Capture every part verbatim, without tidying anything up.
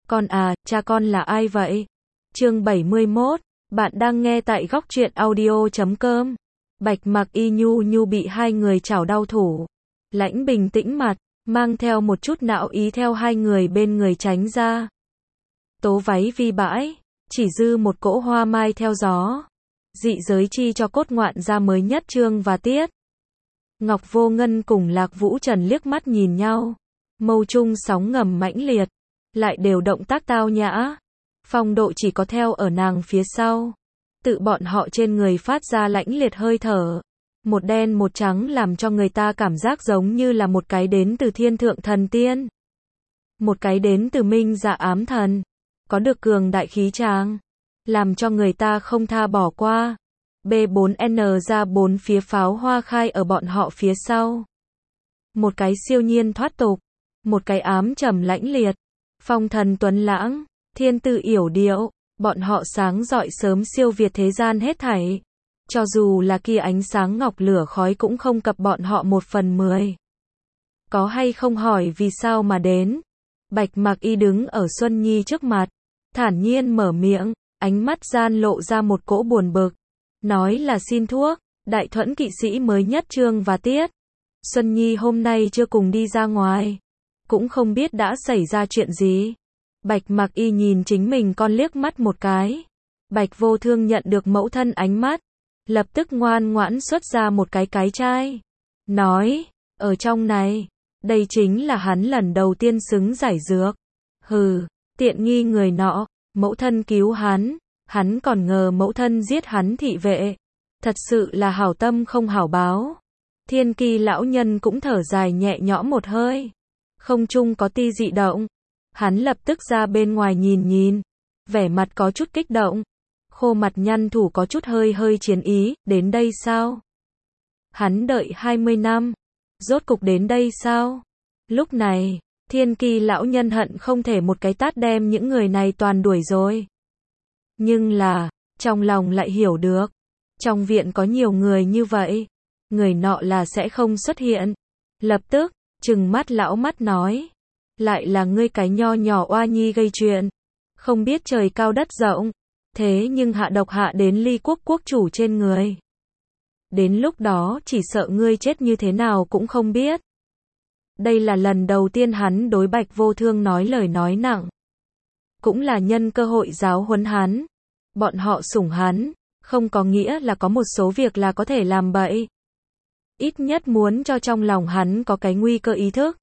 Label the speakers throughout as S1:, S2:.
S1: Con à, cha con là ai vậy? Chương bảy mươi mốt, bạn đang nghe tại góc truyện audio chấm com. Bạch Mặc Y nhu nhu bị hai người chảo đau thủ. Lãnh bình tĩnh mặt, mang theo một chút não ý theo hai người bên người tránh ra. Tố váy vi bãi, chỉ dư một cỗ hoa mai theo gió. Dị giới chi cho cốt ngoạn ra mới nhất chương và tiết. Ngọc Vô Ngân cùng Lạc Vũ Trần liếc mắt nhìn nhau. Mâu trung sóng ngầm mãnh liệt, lại đều động tác tao nhã. Phong độ chỉ có theo ở nàng phía sau. Tự bọn họ trên người phát ra lãnh liệt hơi thở. Một đen một trắng làm cho người ta cảm giác giống như là một cái đến từ thiên thượng thần tiên. Một cái đến từ minh dạ ám thần. Có được cường đại khí tráng. Làm cho người ta không tha bỏ qua. B bốn N ra bốn phía pháo hoa khai ở bọn họ phía sau. Một cái siêu nhiên thoát tục. Một cái ám trầm lãnh liệt. Phong thần tuấn lãng. Thiên tư yểu điệu. Bọn họ sáng rọi sớm siêu việt thế gian hết thảy. Cho dù là kia ánh sáng ngọc lửa khói cũng không cập bọn họ một phần mười. Có hay không hỏi vì sao mà đến. Bạch Mặc Y đứng ở Xuân Nhi trước mặt. Thản nhiên mở miệng. Ánh mắt gian lộ ra một cỗ buồn bực. Nói là xin thuốc. Đại Thuẫn kỵ sĩ mới nhất chương và tiết. Xuân Nhi hôm nay chưa cùng đi ra ngoài. Cũng không biết đã xảy ra chuyện gì. Bạch Mặc Y nhìn chính mình con liếc mắt một cái. Bạch Vô Thương nhận được mẫu thân ánh mắt. Lập tức ngoan ngoãn xuất ra một cái cái chai. Nói, ở trong này, đây chính là hắn lần đầu tiên xứng giải dược. Hừ, tiện nghi người nọ, mẫu thân cứu hắn, hắn còn ngờ mẫu thân giết hắn thị vệ. Thật sự là hảo tâm không hảo báo. Thiên Kỳ lão nhân cũng thở dài nhẹ nhõm một hơi. Không chung có ti dị động. Hắn lập tức ra bên ngoài nhìn nhìn. Vẻ mặt có chút kích động. Khô mặt nhăn thủ có chút hơi hơi chiến ý. Đến đây sao? Hắn đợi hai mươi năm. Rốt cục đến đây sao? Lúc này, Thiên Kỳ lão nhân hận không thể một cái tát đem những người này toàn đuổi rồi. Nhưng là, trong lòng lại hiểu được. Trong viện có nhiều người như vậy. Người nọ là sẽ không xuất hiện. Lập tức, trừng mắt lão mắt nói. Lại là ngươi cái nho nhỏ oa nhi gây chuyện. Không biết trời cao đất rộng. Thế nhưng hạ độc hạ đến Ly quốc quốc chủ trên người. Đến lúc đó chỉ sợ ngươi chết như thế nào cũng không biết. Đây là lần đầu tiên hắn đối Bạch Vô Thương nói lời nói nặng. Cũng là nhân cơ hội giáo huấn hắn. Bọn họ sủng hắn. Không có nghĩa là có một số việc là có thể làm bậy. Ít nhất muốn cho trong lòng hắn có cái nguy cơ ý thức.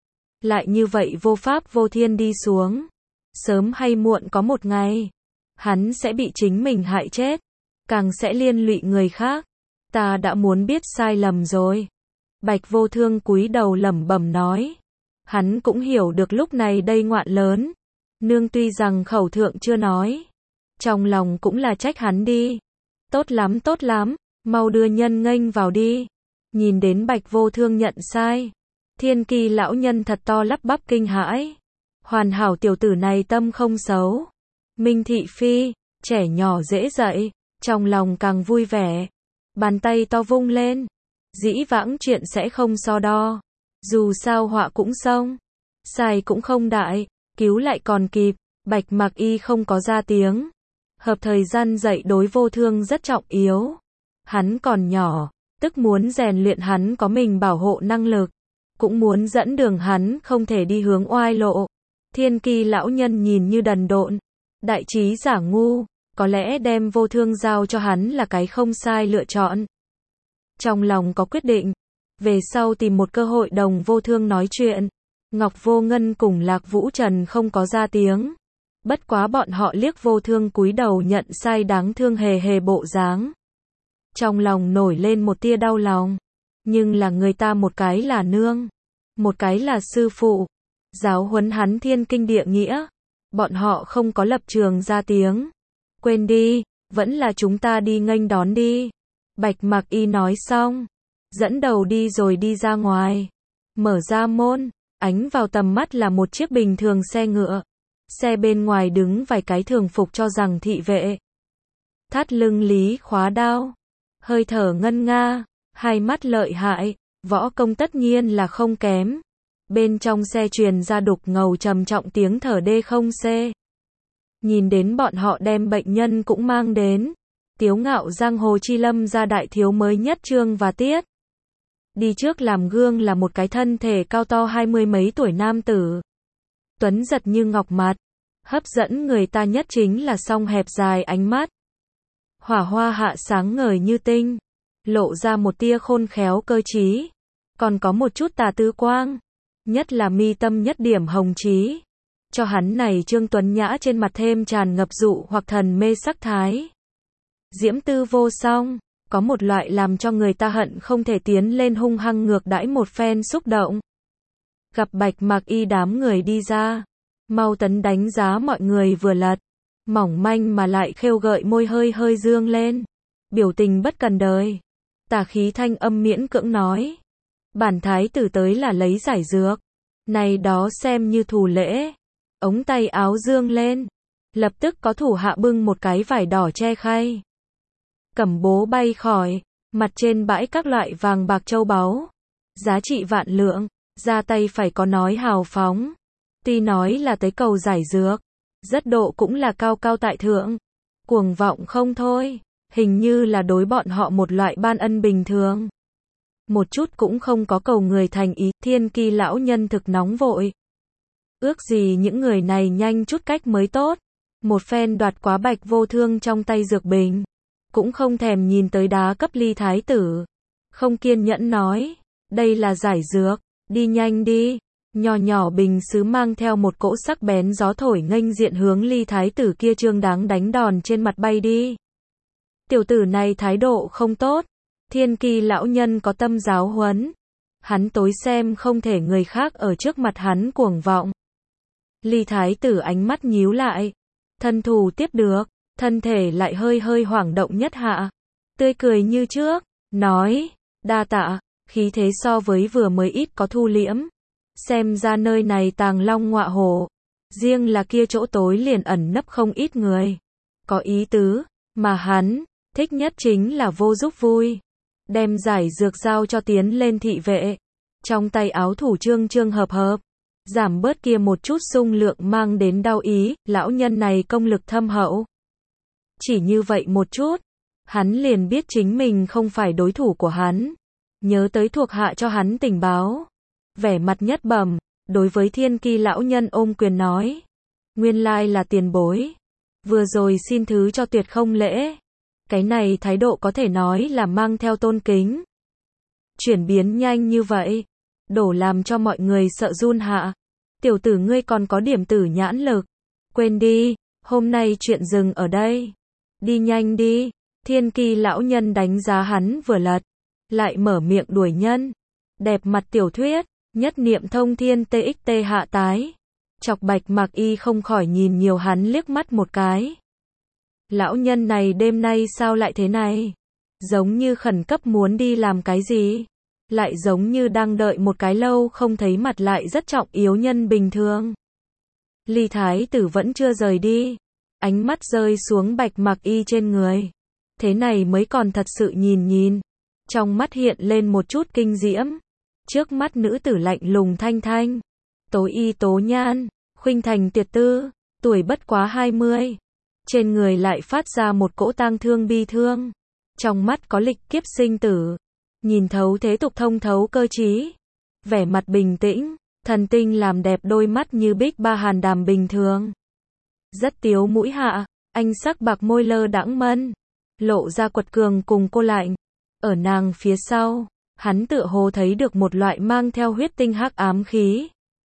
S1: Lại như vậy vô pháp vô thiên đi xuống. Sớm hay muộn có một ngày. Hắn sẽ bị chính mình hại chết. Càng sẽ liên lụy người khác. Ta đã muốn biết sai lầm rồi. Bạch Vô Thương cúi đầu lẩm bẩm nói. Hắn cũng hiểu được lúc này đây ngoạn lớn. Nương tuy rằng khẩu thượng chưa nói. Trong lòng cũng là trách hắn đi. Tốt lắm tốt lắm. Mau đưa nhân nghênh vào đi. Nhìn đến Bạch Vô Thương nhận sai. Thiên Kỳ lão nhân thật to lắp bắp kinh hãi. Hoàn hảo tiểu tử này tâm không xấu. Minh thị phi, trẻ nhỏ dễ dạy, trong lòng càng vui vẻ. Bàn tay to vung lên. Dĩ vãng chuyện sẽ không so đo. Dù sao họa cũng xong. Sai cũng không đại, cứu lại còn kịp. Bạch Mặc Y không có ra tiếng. Hợp thời gian dạy đối Vô Thương rất trọng yếu. Hắn còn nhỏ, tức muốn rèn luyện hắn có mình bảo hộ năng lực. Cũng muốn dẫn đường hắn không thể đi hướng oai lộ. Thiên Kỳ lão nhân nhìn như đần độn. Đại trí giả ngu, có lẽ đem Vô Thương giao cho hắn là cái không sai lựa chọn. Trong lòng có quyết định. Về sau tìm một cơ hội đồng Vô Thương nói chuyện. Ngọc Vô Ngân cùng Lạc Vũ Trần không có ra tiếng. Bất quá bọn họ liếc Vô Thương cúi đầu nhận sai đáng thương hề hề bộ dáng. Trong lòng nổi lên một tia đau lòng. Nhưng là người ta một cái là nương. Một cái là sư phụ. Giáo huấn hắn thiên kinh địa nghĩa. Bọn họ không có lập trường ra tiếng. Quên đi, vẫn là chúng ta đi nghênh đón đi. Bạch Mặc Y nói xong. Dẫn đầu đi rồi đi ra ngoài. Mở ra môn. Ánh vào tầm mắt là một chiếc bình thường xe ngựa. Xe bên ngoài đứng vài cái thường phục cho rằng thị vệ. Thắt lưng lý khóa đao. Hơi thở ngân nga. Hai mắt lợi hại. Võ công tất nhiên là không kém. Bên trong xe truyền ra đục ngầu trầm trọng tiếng thở đê không xê. Nhìn đến bọn họ đem bệnh nhân cũng mang đến. Tiếu Ngạo giang hồ chi lâm ra đại thiếu mới nhất chương và tiết. Đi trước làm gương là một cái thân thể cao to hai mươi mấy tuổi nam tử. Tuấn giật như ngọc mặt. Hấp dẫn người ta nhất chính là song hẹp dài ánh mắt. Hỏa hoa hạ sáng ngời như tinh. Lộ ra một tia khôn khéo cơ trí. Còn có một chút tà tư quang. Nhất là mi tâm nhất điểm hồng trí. Cho hắn này trương tuấn nhã trên mặt thêm tràn ngập dụ hoặc thần mê sắc thái. Diễm tư vô song. Có một loại làm cho người ta hận không thể tiến lên hung hăng ngược đãi một phen xúc động. Gặp Bạch Mạc Y đám người đi ra. Mau Tấn đánh giá mọi người vừa lật. Mỏng manh mà lại khêu gợi môi hơi hơi dương lên. Biểu tình bất cần đời. Tà khí thanh âm miễn cưỡng nói. Bản thái tử tới là lấy giải dược. Này đó xem như thù lễ. Ống tay áo dương lên. Lập tức có thủ hạ bưng một cái vải đỏ che khay. Cẩm bố bay khỏi. Mặt trên bãi các loại vàng bạc châu báu. Giá trị vạn lượng. Ra tay phải có nói hào phóng. Tuy nói là tới cầu giải dược. Rất độ cũng là cao cao tại thượng. Cuồng vọng không thôi. Hình như là đối bọn họ một loại ban ân bình thường. Một chút cũng không có cầu người thành ý. Thiên Kỳ lão nhân thực nóng vội. Ước gì những người này nhanh chút cách mới tốt. Một phen đoạt quá Bạch Vô Thương trong tay dược bình. Cũng không thèm nhìn tới đá cấp ly thái tử. Không kiên nhẫn nói. Đây là giải dược. Đi nhanh đi. Nhỏ nhỏ bình sứ mang theo một cỗ sắc bén gió thổi nghênh diện hướng ly thái tử kia trương đáng đánh đòn trên mặt bay đi. Tiểu tử này thái độ không tốt. Thiên Kỳ lão nhân có tâm giáo huấn. Hắn tối xem không thể người khác ở trước mặt hắn cuồng vọng. Ly thái tử ánh mắt nhíu lại. Thân thủ tiếp được. Thân thể lại hơi hơi hoảng động nhất hạ. Tươi cười như trước. Nói. Đa tạ. Khí thế so với vừa mới ít có thu liễm. Xem ra nơi này tàng long ngọa hổ. Riêng là kia chỗ tối liền ẩn nấp không ít người. Có ý tứ. Mà hắn thích nhất chính là vô giúp vui. Đem giải dược giao cho tiến lên thị vệ. Trong tay áo thủ trương trương hợp hợp. Giảm bớt kia một chút xung lượng mang đến đau ý. Lão nhân này công lực thâm hậu. Chỉ như vậy một chút. Hắn liền biết chính mình không phải đối thủ của hắn. Nhớ tới thuộc hạ cho hắn tình báo. Vẻ mặt nhất bẩm. Đối với Thiên Kỳ lão nhân ôm quyền nói. Nguyên lai là tiền bối. Vừa rồi xin thứ cho tuyệt không lễ. Cái này thái độ có thể nói là mang theo tôn kính. Chuyển biến nhanh như vậy. Đổ làm cho mọi người sợ run hạ. Tiểu tử ngươi còn có điểm tử nhãn lực. Quên đi. Hôm nay chuyện dừng ở đây. Đi nhanh đi. Thiên Kỳ lão nhân đánh giá hắn vừa lật. Lại mở miệng đuổi nhân. Đẹp mặt tiểu thuyết. Nhất niệm thông thiên txt hạ tái. Chọc Bạch Mạc Y không khỏi nhìn nhiều hắn liếc mắt một cái. Lão nhân này đêm nay sao lại thế này? Giống như khẩn cấp muốn đi làm cái gì? Lại giống như đang đợi một cái lâu không thấy mặt lại rất trọng yếu nhân bình thường. Ly thái tử vẫn chưa rời đi. Ánh mắt rơi xuống Bạch Mạc Y trên người. Thế này mới còn thật sự nhìn nhìn. Trong mắt hiện lên một chút kinh diễm. Trước mắt nữ tử lạnh lùng thanh thanh. Tố y tố nhan. Khuynh thành tuyệt tư. Tuổi bất quá hai mươi. Trên người lại phát ra một cỗ tang thương bi thương. Trong mắt có lịch kiếp sinh tử. Nhìn thấu thế tục thông thấu cơ trí. Vẻ mặt bình tĩnh. Thần tinh làm đẹp đôi mắt như bích ba hàn đàm bình thường. Rất tiếu mũi hạ. Anh sắc bạc môi lơ đãng mân. Lộ ra quật cường cùng cô lạnh. Ở nàng phía sau. Hắn tựa hồ thấy được một loại mang theo huyết tinh hắc ám khí.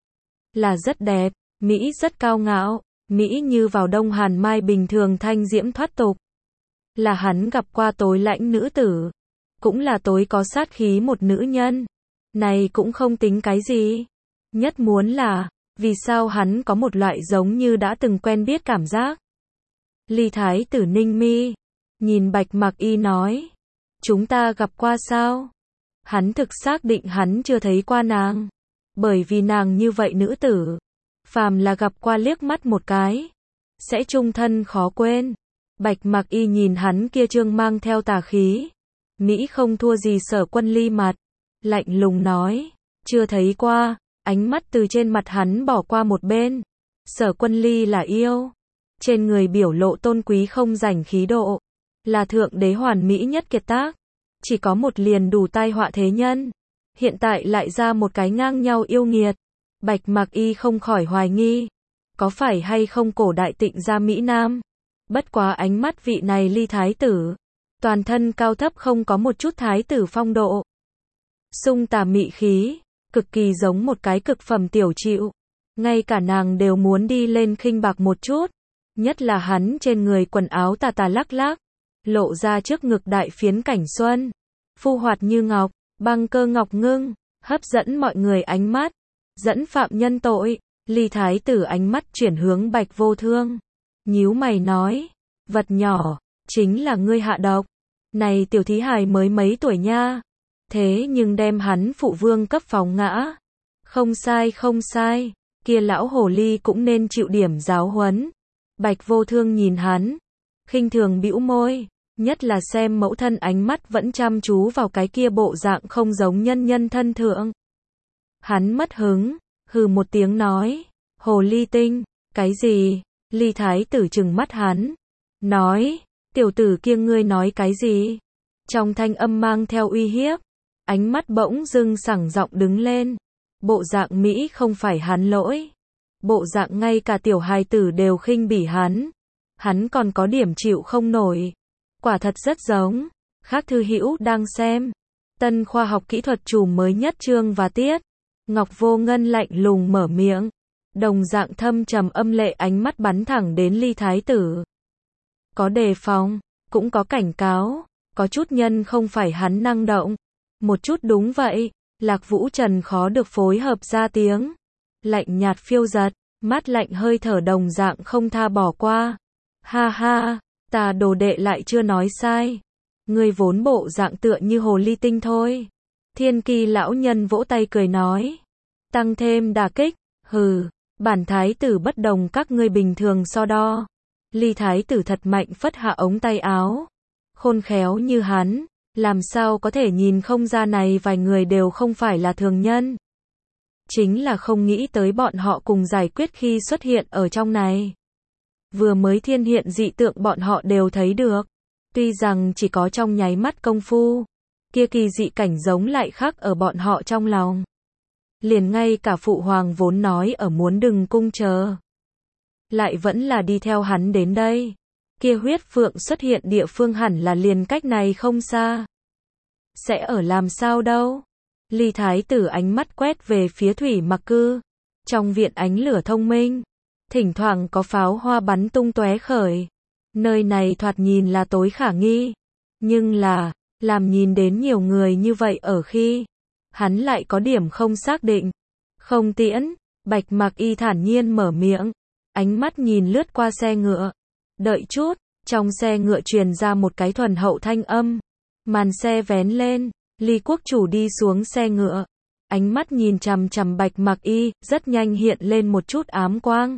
S1: Là rất đẹp. Mỹ rất cao ngạo. Mỹ như vào đông hàn mai bình thường thanh diễm thoát tục. Là hắn gặp qua tối lãnh nữ tử. Cũng là tối có sát khí một nữ nhân. Này cũng không tính cái gì. Nhất muốn là, vì sao hắn có một loại giống như đã từng quen biết cảm giác. Ly thái tử ninh mi. Nhìn Bạch Mạc Y nói. Chúng ta gặp qua sao? Hắn thực xác định hắn chưa thấy qua nàng. Bởi vì nàng như vậy nữ tử. Phàm là gặp qua liếc mắt một cái. Sẽ chung thân khó quên. Bạch Mạc Y nhìn hắn kia trương mang theo tà khí. Mỹ không thua gì Sở Quân Ly mặt. Lạnh lùng nói. Chưa thấy qua. ánh mắt từ trên mặt hắn bỏ qua một bên. Sở Quân Ly là yêu. Trên người biểu lộ tôn quý không rảnh khí độ. Là thượng đế hoàn mỹ nhất kiệt tác. Chỉ có một liền đủ tai họa thế nhân. Hiện tại lại ra một cái ngang nhau yêu nghiệt. Bạch Mạc Y không khỏi hoài nghi. Có phải hay không cổ đại tịnh gia Mỹ Nam? Bất quá ánh mắt vị này Ly thái tử. Toàn thân cao thấp không có một chút thái tử phong độ. Sung tà mị khí. Cực kỳ giống một cái cực phẩm tiểu chịu. Ngay cả nàng đều muốn đi lên khinh bạc một chút. Nhất là hắn trên người quần áo tà tà lắc lắc. Lộ ra trước ngực đại phiến cảnh xuân. Phu hoạt như ngọc, băng cơ ngọc ngưng. Hấp dẫn mọi người ánh mắt. Dẫn phạm nhân tội. Ly thái tử ánh mắt chuyển hướng Bạch Vô Thương. Nhíu mày nói. Vật nhỏ, chính là ngươi hạ độc. Này tiểu thí hài mới mấy tuổi nha. Thế nhưng đem hắn phụ vương cấp phóng ngã. Không sai không sai. Kia lão hồ ly cũng nên chịu điểm giáo huấn. Bạch Vô Thương nhìn hắn. Khinh thường bĩu môi. Nhất là xem mẫu thân ánh mắt vẫn chăm chú vào cái kia bộ dạng không giống nhân nhân thân thượng. Hắn mất hứng. Hừ một tiếng nói. Hồ ly tinh. Cái gì? Ly thái tử trừng mắt hắn. Nói. Tiểu tử kia ngươi nói cái gì? Trong thanh âm mang theo uy hiếp. Ánh mắt bỗng dưng sẳng giọng đứng lên. Bộ dạng Mỹ không phải hắn lỗi. Bộ dạng ngay cả tiểu hài tử đều khinh bỉ hắn. Hắn còn có điểm chịu không nổi. Quả thật rất giống. Khác thư hữu đang xem. Tân khoa học kỹ thuật chùm mới nhất chương và tiết. Ngọc Vô Ngân lạnh lùng mở miệng. Đồng dạng thâm trầm âm lệ ánh mắt bắn thẳng đến Ly thái tử. Có đề phòng, cũng có cảnh cáo. Có chút nhân không phải hắn năng động. Một chút đúng vậy. Lạc Vũ Trần khó được phối hợp ra tiếng. Lạnh nhạt phiêu giật. Mát lạnh hơi thở đồng dạng không tha bỏ qua. Ha ha, ta đồ đệ lại chưa nói sai. Ngươi vốn bộ dạng tựa như hồ ly tinh thôi. Thiên Kỳ lão nhân vỗ tay cười nói. Tăng thêm đả kích. Hừ, bản thái tử bất đồng các ngươi bình thường so đo. Ly thái tử thật mạnh phất hạ ống tay áo. Khôn khéo như hắn. Làm sao có thể nhìn không ra này vài người đều không phải là thường nhân. Chính là không nghĩ tới bọn họ cùng giải quyết khi xuất hiện ở trong này. Vừa mới thiên hiện dị tượng bọn họ đều thấy được. Tuy rằng chỉ có trong nháy mắt công phu. Kia kỳ dị cảnh giống lại khác ở bọn họ trong lòng. Liền ngay cả phụ hoàng vốn nói ở muốn đừng cung chờ. Lại vẫn là đi theo hắn đến đây. Kia huyết phượng xuất hiện địa phương hẳn là liền cách này không xa. Sẽ ở làm sao đâu. Ly thái tử ánh mắt quét về phía Thủy Mặc Cư. Trong viện ánh lửa thông minh. Thỉnh thoảng có pháo hoa bắn tung tóe khởi. Nơi này thoạt nhìn là tối khả nghi. Nhưng là, làm nhìn đến nhiều người như vậy ở khi. Hắn lại có điểm không xác định. Không tiễn. Bạch Mạc Y thản nhiên mở miệng. Ánh mắt nhìn lướt qua xe ngựa. Đợi chút. Trong xe ngựa truyền ra một cái thuần hậu thanh âm. Màn xe vén lên. Ly quốc chủ đi xuống xe ngựa. Ánh mắt nhìn chằm chằm Bạch Mạc Y, rất nhanh hiện lên một chút ám quang.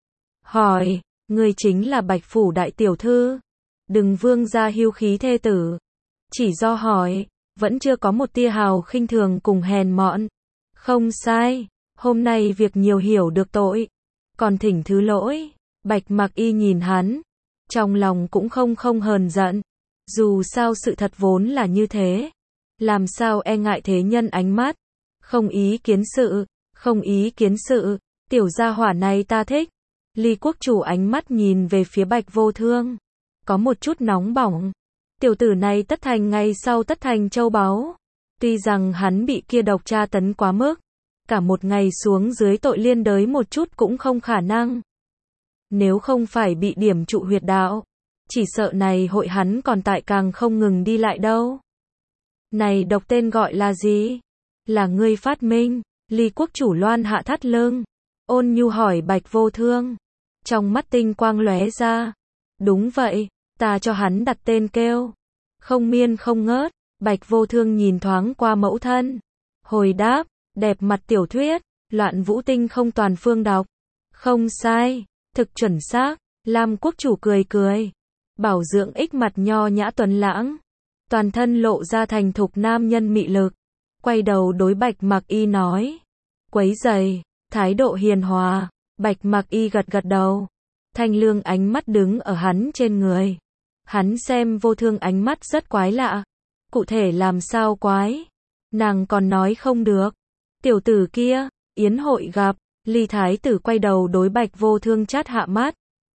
S1: Hỏi, người chính là Bạch phủ đại tiểu thư. Đừng vương ra hưu khí thê tử. Chỉ do hỏi, vẫn chưa có một tia hào khinh thường cùng hèn mọn. Không sai, hôm nay việc nhiều hiểu được tội. Còn thỉnh thứ lỗi. Bạch Mạc Y nhìn hắn. Trong lòng cũng không không hờn giận. Dù sao sự thật vốn là như thế. Làm sao e ngại thế nhân ánh mắt. Không ý kiến sự. Không ý kiến sự. Tiểu gia hỏa này ta thích. Ly quốc chủ ánh mắt nhìn về phía Bạch Vô Thương. Có một chút nóng bỏng. Tiểu tử này tất thành ngày sau tất thành châu báu. Tuy rằng hắn bị kia độc tra tấn quá mức. Cả một ngày xuống dưới tội liên đới một chút cũng không khả năng. Nếu không phải bị điểm trụ huyệt đạo. Chỉ sợ này hội hắn còn tại càng không ngừng đi lại đâu. Này độc tên gọi là gì? Là ngươi phát minh. Ly quốc chủ loan hạ thắt lưng. Ôn nhu hỏi Bạch Vô Thương. Trong mắt tinh quang lóe ra. Đúng vậy, ta cho hắn đặt tên kêu. Không miên không ngớt. Bạch Vô Thương nhìn thoáng qua mẫu thân. Hồi đáp, đẹp mặt tiểu thuyết. Loạn vũ tinh không toàn phương đọc. Không sai, thực chuẩn xác. Lam quốc chủ cười cười. Bảo dưỡng ích mặt nho nhã tuấn lãng. Toàn thân lộ ra thành thục nam nhân mị lực. Quay đầu đối Bạch Mạc Y nói. quấy rầy, thái độ hiền hòa. Bạch Mặc Y gật gật đầu. Thanh Lương ánh mắt đứng ở hắn trên người. Hắn xem Vô Thương ánh mắt rất quái lạ. Cụ thể làm sao quái? Nàng còn nói không được. Tiểu tử kia, yến hội gặp, Ly Thái tử quay đầu đối Bạch Vô Thương chát hạ mắt.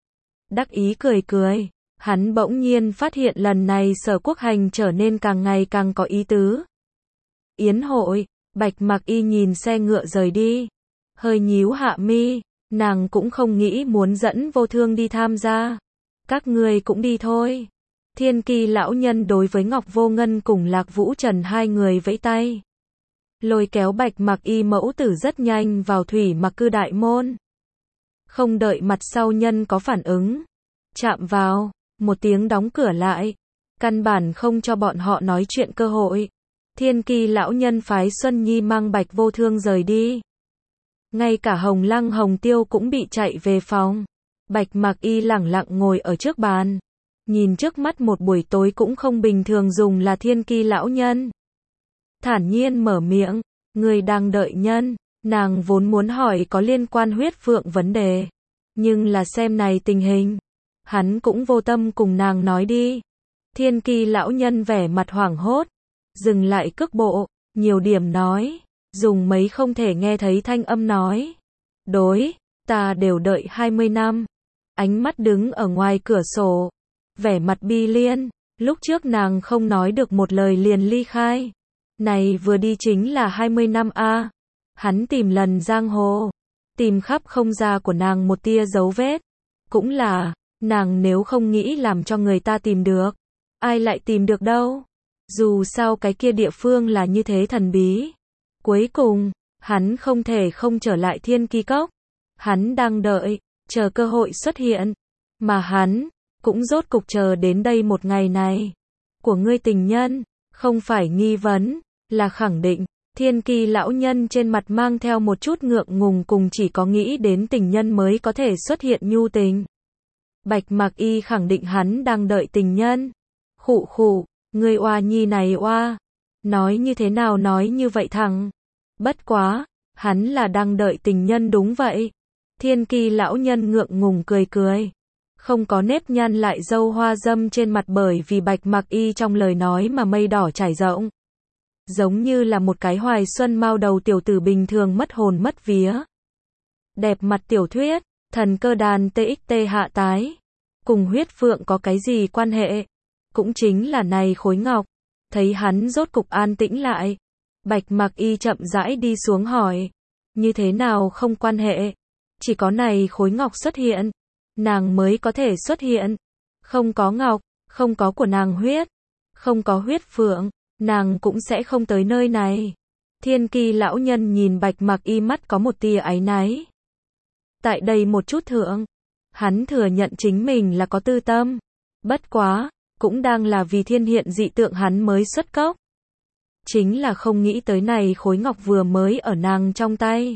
S1: Đắc ý cười cười. Hắn bỗng nhiên phát hiện lần này Sở Quốc Hành trở nên càng ngày càng có ý tứ. Yến hội, Bạch Mặc Y nhìn xe ngựa rời đi. Hơi nhíu hạ mi, nàng cũng không nghĩ muốn dẫn Vô Thương đi tham gia. Các ngươi cũng đi thôi. Thiên Kỳ lão nhân đối với Ngọc Vô Ngân cùng Lạc Vũ Trần hai người vẫy tay. Lôi kéo Bạch Mặc Y mẫu tử rất nhanh vào thủy mặc cư đại môn. Không đợi mặt sau nhân có phản ứng. Chạm vào, một tiếng đóng cửa lại. Căn bản không cho bọn họ nói chuyện cơ hội. Thiên Kỳ lão nhân phái Xuân Nhi mang Bạch Vô Thương rời đi. Ngay cả Hồng Lăng Hồng Tiêu cũng bị chạy về phòng. Bạch Mặc Y lẳng lặng ngồi ở trước bàn. Nhìn trước mắt một buổi tối cũng không bình thường dùng là Thiên Kỳ lão nhân. Thản nhiên mở miệng, người đang đợi nhân. Nàng vốn muốn hỏi có liên quan huyết phượng vấn đề. Nhưng là xem này tình hình. Hắn cũng vô tâm cùng nàng nói đi. Thiên Kỳ lão nhân vẻ mặt hoảng hốt. Dừng lại cước bộ, nhiều điểm nói. Dùng mấy không thể nghe thấy thanh âm nói. Đối, ta đều đợi hai mươi năm. Ánh mắt đứng ở ngoài cửa sổ. Vẻ mặt bi liên. Lúc trước nàng không nói được một lời liền ly khai. Này vừa đi chính là hai mươi năm a. Hắn tìm lần giang hồ. Tìm khắp không ra của nàng một tia dấu vết. Cũng là, nàng nếu không nghĩ làm cho người ta tìm được. Ai lại tìm được đâu. Dù sao cái kia địa phương là như thế thần bí. Cuối cùng, hắn không thể không trở lại Thiên Kỳ Cốc. Hắn đang đợi, chờ cơ hội xuất hiện. Mà hắn, cũng rốt cục chờ đến đây một ngày này. Của ngươi tình nhân, không phải nghi vấn, là khẳng định. Thiên Kỳ lão nhân trên mặt mang theo một chút ngượng ngùng cùng chỉ có nghĩ đến tình nhân mới có thể xuất hiện nhu tình. Bạch Mặc Y khẳng định hắn đang đợi tình nhân. Khụ khụ, ngươi oa nhi này oa. Nói như thế nào nói như vậy thằng. Bất quá, hắn là đang đợi tình nhân đúng vậy. Thiên Kỳ lão nhân ngượng ngùng cười cười. Không có nếp nhăn lại dâu hoa dâm trên mặt bởi vì Bạch Mặc Y trong lời nói mà mây đỏ trải rộng. Giống như là một cái hoài xuân mao đầu tiểu tử bình thường mất hồn mất vía. Đẹp mặt tiểu thuyết, thần cơ đàn tê ích tê hạ tái. Cùng huyết phượng có cái gì quan hệ? Cũng chính là này khối ngọc. Thấy hắn rốt cục an tĩnh lại. Bạch Mặc Y chậm rãi đi xuống hỏi. Như thế nào không quan hệ? Chỉ có này khối ngọc xuất hiện. Nàng mới có thể xuất hiện. Không có ngọc, không có của nàng huyết. Không có huyết phượng, nàng cũng sẽ không tới nơi này. Thiên Kỳ lão nhân nhìn Bạch Mặc Y mắt có một tia áy náy. Tại đây một chút thượng. Hắn thừa nhận chính mình là có tư tâm. Bất quá, cũng đang là vì thiên hiện dị tượng hắn mới xuất cốc. Chính là không nghĩ tới này khối ngọc vừa mới ở nàng trong tay.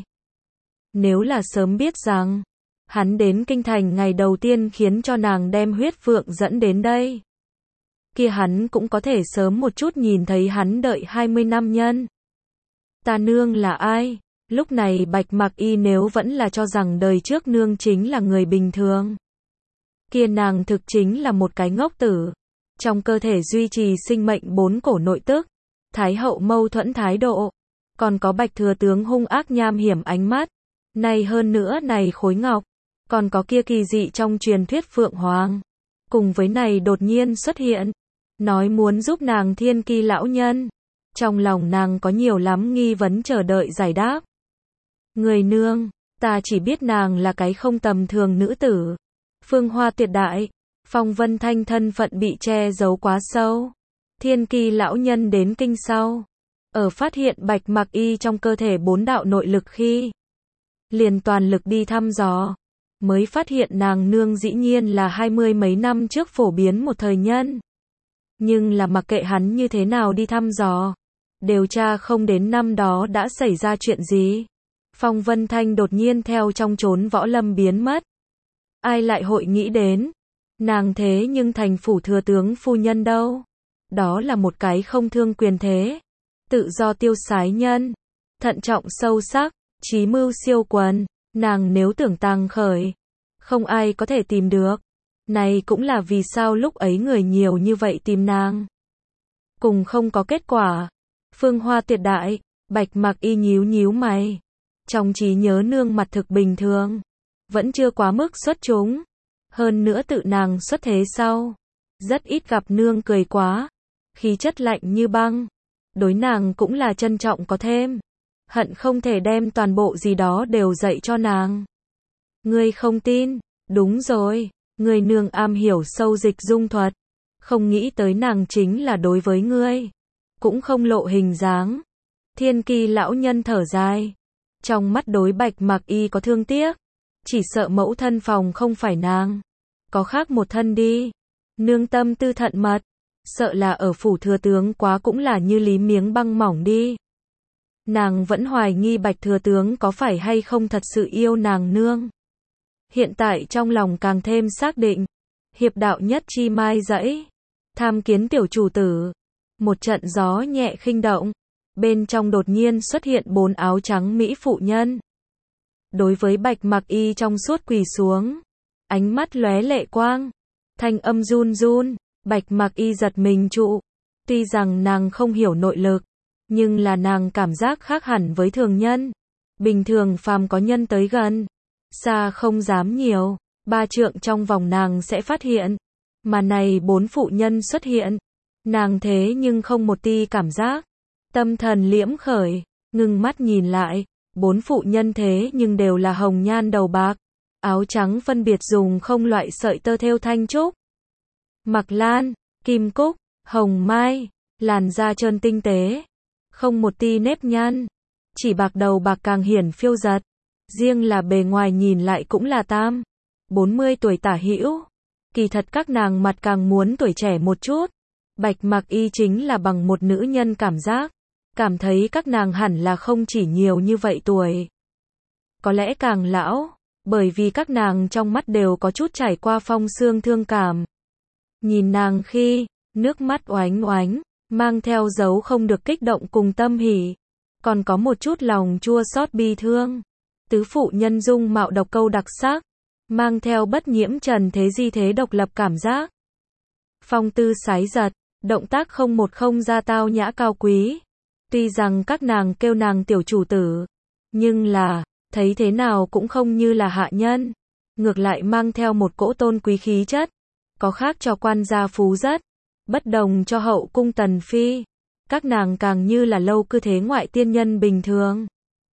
S1: Nếu là sớm biết rằng, hắn đến kinh thành ngày đầu tiên khiến cho nàng đem huyết phượng dẫn đến đây. Kia hắn cũng có thể sớm một chút nhìn thấy hắn đợi hai mươi năm nhân. Ta nương là ai? Lúc này Bạch Mặc Y nếu vẫn là cho rằng đời trước nương chính là người bình thường. Kia nàng thực chính là một cái ngốc tử. Trong cơ thể duy trì sinh mệnh bốn cổ nội tức. Thái hậu mâu thuẫn thái độ. Còn có Bạch thừa tướng hung ác nham hiểm ánh mắt. Này hơn nữa này khối ngọc. Còn có kia kỳ dị trong truyền thuyết Phượng Hoàng. Cùng với này đột nhiên xuất hiện. Nói muốn giúp nàng Thiên Kỳ lão nhân. Trong lòng nàng có nhiều lắm nghi vấn chờ đợi giải đáp. Người nương, ta chỉ biết nàng là cái không tầm thường nữ tử. Phương hoa tuyệt đại. Phong Vân Thanh thân phận bị che giấu quá sâu. Thiên Kỳ lão nhân đến kinh sau. Ở phát hiện Bạch Mặc Y trong cơ thể bốn đạo nội lực khi. Liền toàn lực đi thăm dò. Mới phát hiện nàng nương dĩ nhiên là hai mươi mấy năm trước phổ biến một thời nhân. Nhưng là mặc kệ hắn như thế nào đi thăm dò. Điều tra không đến năm đó đã xảy ra chuyện gì. Phong Vân Thanh đột nhiên theo trong chốn võ lâm biến mất. Ai lại hội nghĩ đến. Nàng thế nhưng thành phủ thừa tướng phu nhân đâu. Đó là một cái không thương quyền thế. Tự do tiêu sái nhân. Thận trọng sâu sắc. Chí mưu siêu quần, nàng nếu tưởng tàng khởi, không ai có thể tìm được. Này cũng là vì sao lúc ấy người nhiều như vậy tìm nàng. Cùng không có kết quả. Phương Hoa tuyệt đại, Bạch Mặc Y nhíu nhíu mày. Trong trí nhớ nương mặt thực bình thường, vẫn chưa quá mức xuất chúng. Hơn nữa tự nàng xuất thế sau, rất ít gặp nương cười quá, khí chất lạnh như băng. Đối nàng cũng là trân trọng có thêm, hận không thể đem toàn bộ gì đó đều dạy cho nàng. Ngươi không tin, đúng rồi, ngươi nương am hiểu sâu dịch dung thuật, không nghĩ tới nàng chính là đối với ngươi, cũng không lộ hình dáng. Thiên Kỳ lão nhân thở dài, trong mắt đối Bạch Mặc Y có thương tiếc, chỉ sợ mẫu thân phòng không phải nàng, có khác một thân đi. Nương tâm tư thận mật, sợ là ở phủ thừa tướng quá cũng là như lý miếng băng mỏng đi. Nàng vẫn hoài nghi Bạch thừa tướng có phải hay không thật sự yêu nàng nương. Hiện tại trong lòng càng thêm xác định, hiệp đạo nhất chi mai dãy, tham kiến tiểu chủ tử. Một trận gió nhẹ khinh động, bên trong đột nhiên xuất hiện bốn áo trắng mỹ phụ nhân. Đối với Bạch Mặc Y trong suốt quỳ xuống, ánh mắt lóe lệ quang, thanh âm run run. Bạch Mặc Y giật mình trụ, tuy rằng nàng không hiểu nội lực, nhưng là nàng cảm giác khác hẳn với thường nhân. Bình thường phàm có nhân tới gần, xa không dám nhiều, ba trượng trong vòng nàng sẽ phát hiện. Mà này bốn phụ nhân xuất hiện, nàng thế nhưng không một ti cảm giác. Tâm thần liễm khởi, ngưng mắt nhìn lại, bốn phụ nhân thế nhưng đều là hồng nhan đầu bạc, áo trắng phân biệt dùng không loại sợi tơ thêu thanh trúc, mặc lan, kim cúc, hồng mai, làn da trơn tinh tế, không một ti nếp nhăn, chỉ bạc đầu bạc càng hiển phiêu giật, riêng là bề ngoài nhìn lại cũng là tam, bốn mươi tuổi tả hữu. Kỳ thật các nàng mặt càng muốn tuổi trẻ một chút. Bạch Mặc Y chính là bằng một nữ nhân cảm giác, cảm thấy các nàng hẳn là không chỉ nhiều như vậy tuổi, có lẽ càng lão, bởi vì các nàng trong mắt đều có chút trải qua phong sương thương cảm. Nhìn nàng khi, nước mắt oánh oánh, mang theo dấu không được kích động cùng tâm hỉ, còn có một chút lòng chua xót bi thương. Tứ phụ nhân dung mạo độc câu đặc sắc, mang theo bất nhiễm trần thế di thế độc lập cảm giác. Phong tư sái giật, động tác không một không ra tao nhã cao quý. Tuy rằng các nàng kêu nàng tiểu chủ tử, nhưng là, thấy thế nào cũng không như là hạ nhân. Ngược lại mang theo một cỗ tôn quý khí chất, có khác cho quan gia phú rất, bất đồng cho hậu cung tần phi. Các nàng càng như là lâu cư thế ngoại tiên nhân bình thường.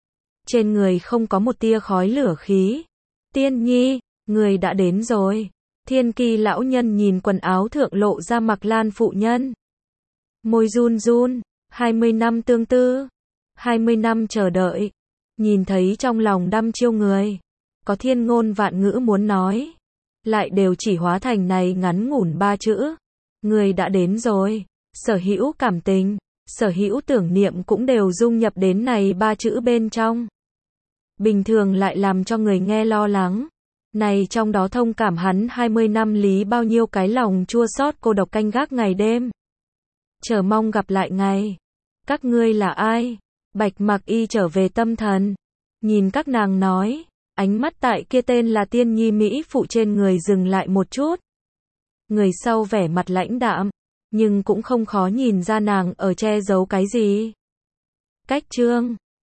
S1: Trên người không có một tia khói lửa khí. Tiên nhi, người đã đến rồi. Thiên Kỳ lão nhân nhìn quần áo thượng lộ ra mặc lan phụ nhân. Môi run run, hai mươi năm tương tư, hai mươi năm chờ đợi, nhìn thấy trong lòng đăm chiêu người, có thiên ngôn vạn ngữ muốn nói, lại đều chỉ hóa thành này ngắn ngủn ba chữ. Người đã đến rồi, sở hữu cảm tình, sở hữu tưởng niệm cũng đều dung nhập đến này ba chữ bên trong. Bình thường lại làm cho người nghe lo lắng. Này trong đó thông cảm hắn hai mươi năm lý bao nhiêu cái lòng chua xót cô độc canh gác ngày đêm. Chờ mong gặp lại ngày. Các ngươi là ai? Bạch Mặc Y trở về tâm thần. Nhìn các nàng nói, ánh mắt tại kia tên là tiên nhi Mỹ phụ trên người dừng lại một chút. Người sau vẻ mặt lãnh đạm, nhưng cũng không khó nhìn ra nàng ở che giấu cái gì. Cách chương